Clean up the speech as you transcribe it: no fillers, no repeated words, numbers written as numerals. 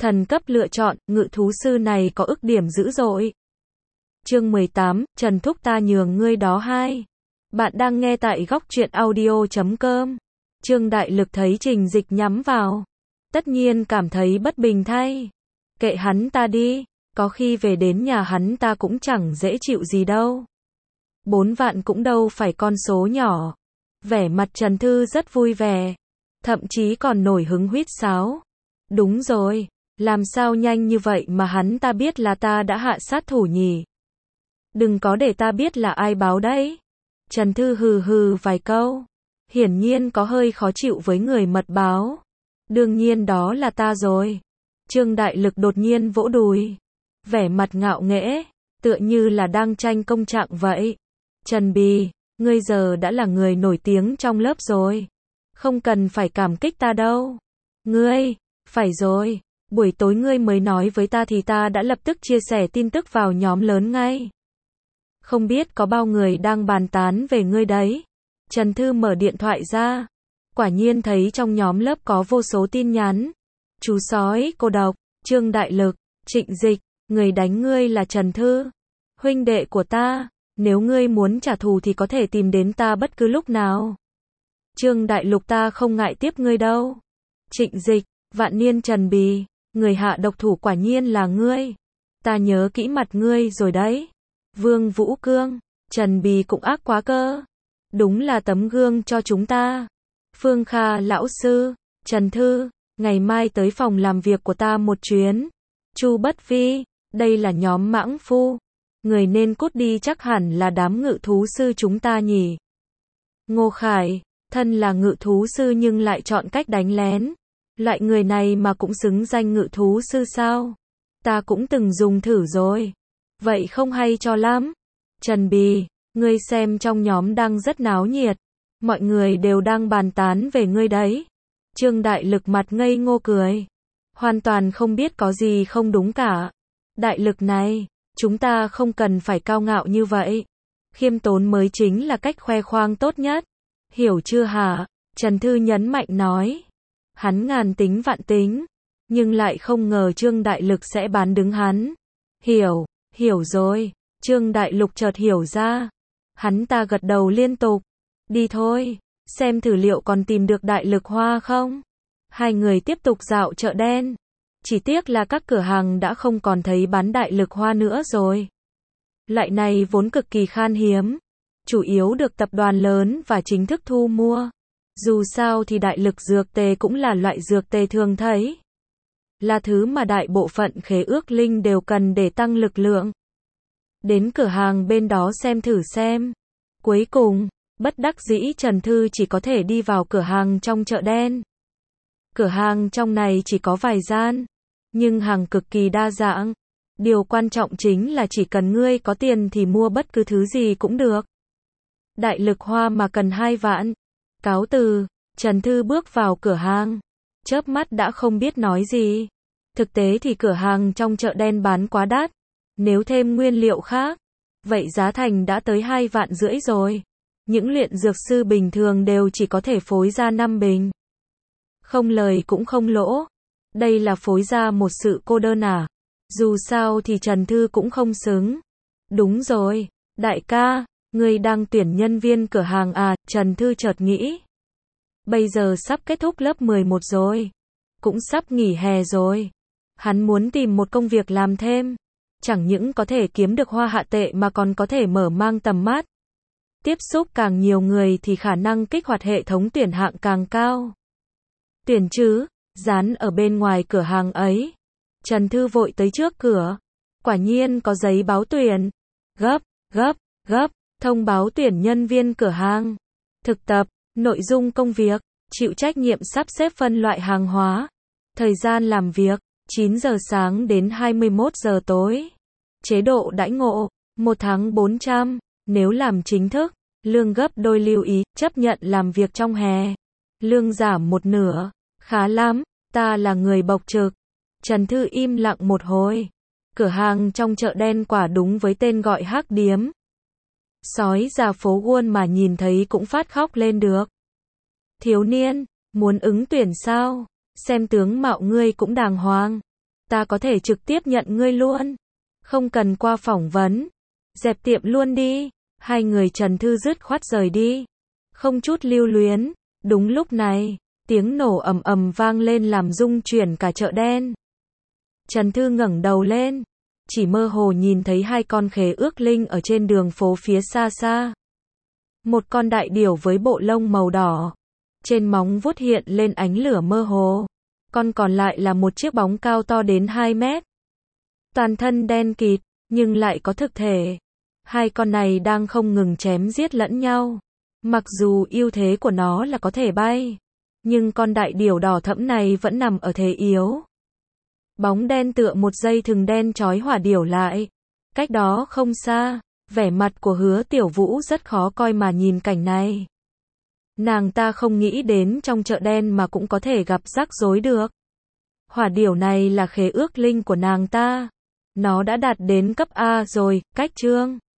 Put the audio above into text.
Thần cấp lựa chọn, ngự thú sư này có ức điểm dữ dội. Chương 18, Trần Thúc ta nhường ngươi đó hai. Bạn đang nghe tại góc truyện audio.com. Trương Đại Lực thấy Trình Dịch nhắm vào. Tất nhiên cảm thấy bất bình thay. Kệ hắn ta đi, có khi về đến nhà hắn ta cũng chẳng dễ chịu gì đâu. 4 vạn cũng đâu phải con số nhỏ. Vẻ mặt Trần Thư rất vui vẻ. Thậm chí còn nổi hứng huýt sáo. Đúng rồi, làm sao nhanh như vậy mà hắn ta biết là ta đã hạ sát thủ nhỉ? Đừng có để ta biết là ai báo đấy. Trần Thư hừ hừ vài câu. Hiển nhiên có hơi khó chịu với người mật báo. Đương nhiên đó là ta rồi. Trương Đại Lực đột nhiên vỗ đùi. Vẻ mặt ngạo nghễ, tựa như là đang tranh công trạng vậy. Trần Bì, ngươi giờ đã là người nổi tiếng trong lớp rồi. Không cần phải cảm kích ta đâu. Ngươi, phải rồi, buổi tối ngươi mới nói với ta thì ta đã lập tức chia sẻ tin tức vào nhóm lớn ngay. Không biết có bao người đang bàn tán về ngươi đấy. Trần Thư mở điện thoại ra. Quả nhiên thấy trong nhóm lớp có vô số tin nhắn. Chú sói, cô độc, Trương Đại Lực, Trịnh Dịch, người đánh ngươi là Trần Thư. Huynh đệ của ta, nếu ngươi muốn trả thù thì có thể tìm đến ta bất cứ lúc nào. Trương Đại Lục ta không ngại tiếp ngươi đâu. Trịnh Dịch, Vạn Niên Trần Bì, người hạ độc thủ quả nhiên là ngươi. Ta nhớ kỹ mặt ngươi rồi đấy. Vương Vũ Cương, Trần Bì cũng ác quá cơ. Đúng là tấm gương cho chúng ta. Phương Kha lão sư, Trần Thư, ngày mai tới phòng làm việc của ta một chuyến. Chu Bất Vi, đây là nhóm mãng phu. Người nên cút đi chắc hẳn là đám ngự thú sư chúng ta nhỉ. Ngô Khải, thân là ngự thú sư nhưng lại chọn cách đánh lén. Loại người này mà cũng xứng danh ngự thú sư sao? Ta cũng từng dùng thử rồi. Vậy không hay cho lắm. Trần Bì, ngươi xem trong nhóm đang rất náo nhiệt. Mọi người đều đang bàn tán về ngươi đấy. Trương Đại Lực mặt ngây ngô cười. Hoàn toàn không biết có gì không đúng cả. Đại Lực này, chúng ta không cần phải cao ngạo như vậy. Khiêm tốn mới chính là cách khoe khoang tốt nhất. Hiểu chưa hả? Trần Thư nhấn mạnh nói. Hắn ngàn tính vạn tính, nhưng lại không ngờ Trương Đại Lực sẽ bán đứng hắn. Hiểu rồi. Trương Đại Lục chợt hiểu ra. Hắn ta gật đầu liên tục. Đi thôi, xem thử liệu còn tìm được Đại Lực Hoa không? Hai người tiếp tục dạo chợ đen. Chỉ tiếc là các cửa hàng đã không còn thấy bán Đại Lực Hoa nữa rồi. Loại này vốn cực kỳ khan hiếm. Chủ yếu được tập đoàn lớn và chính thức thu mua. Dù sao thì đại lực dược tề cũng là loại dược tề thường thấy. Là thứ mà đại bộ phận khế ước linh đều cần để tăng lực lượng. Đến cửa hàng bên đó xem thử xem. Cuối cùng, bất đắc dĩ Trần Thư chỉ có thể đi vào cửa hàng trong chợ đen. Cửa hàng trong này chỉ có vài gian, nhưng hàng cực kỳ đa dạng. Điều quan trọng chính là chỉ cần ngươi có tiền thì mua bất cứ thứ gì cũng được. Đại lực hoa mà cần 2 vạn. Cáo từ, Trần Thư bước vào cửa hàng. Chớp mắt đã không biết nói gì. Thực tế thì cửa hàng trong chợ đen bán quá đắt. Nếu thêm nguyên liệu khác, vậy giá thành đã tới 2,5 vạn rồi. Những luyện dược sư bình thường đều chỉ có thể phối ra 5 bình. Không lời cũng không lỗ. Đây là phối ra một sự cô đơn à? Dù sao thì Trần Thư cũng không xứng. Đúng rồi, đại ca, ngươi đang tuyển nhân viên cửa hàng à? Trần Thư chợt nghĩ. Bây giờ sắp kết thúc lớp 11 rồi. Cũng sắp nghỉ hè rồi. Hắn muốn tìm một công việc làm thêm. Chẳng những có thể kiếm được hoa hạ tệ mà còn có thể mở mang tầm mắt. Tiếp xúc càng nhiều người thì khả năng kích hoạt hệ thống tuyển hạng càng cao. Tuyển chứ, dán ở bên ngoài cửa hàng ấy. Trần Thư vội tới trước cửa. Quả nhiên có giấy báo tuyển. Gấp, thông báo tuyển nhân viên cửa hàng. Thực tập, nội dung công việc, chịu trách nhiệm sắp xếp phân loại hàng hóa. Thời gian làm việc, 9 giờ sáng đến 21 giờ tối. Chế độ đãi ngộ, 1 tháng 400, nếu làm chính thức, lương gấp đôi lưu ý, chấp nhận làm việc trong hè. Lương giảm 1/2, khá lắm, ta là người bộc trực. Trần Thư im lặng một hồi. Cửa hàng trong chợ đen quả đúng với tên gọi hắc điếm. Sói già phố Wall mà nhìn thấy cũng phát khóc lên được. Thiếu niên, muốn ứng tuyển sao? Xem tướng mạo ngươi cũng đàng hoàng. ta có thể trực tiếp nhận ngươi luôn. Không cần qua phỏng vấn. Dẹp tiệm luôn đi. Hai người Trần Thư dứt khoát rời đi. Không chút lưu luyến. Đúng lúc này, tiếng nổ ầm ầm vang lên làm rung chuyển cả chợ đen. Trần Thư ngẩng đầu lên, chỉ mơ hồ nhìn thấy hai con khế ước linh ở trên đường phố phía xa xa. Một con đại điểu với bộ lông màu đỏ, trên móng vuốt hiện lên ánh lửa mơ hồ. Con còn lại là một chiếc bóng cao to đến 2 mét. Toàn thân đen kịt, nhưng lại có thực thể. Hai con này đang không ngừng chém giết lẫn nhau. Mặc dù ưu thế của nó là có thể bay, nhưng con đại điểu đỏ thẫm này vẫn nằm ở thế yếu. Bóng đen tựa một dây thừng đen trói hỏa điểu lại. Cách đó không xa, vẻ mặt của Hứa Tiểu Vũ rất khó coi mà nhìn cảnh này. Nàng ta không nghĩ đến trong chợ đen mà cũng có thể gặp rắc rối được. Hỏa điểu này là khế ước linh của nàng ta. Nó đã đạt đến cấp A rồi, cách chương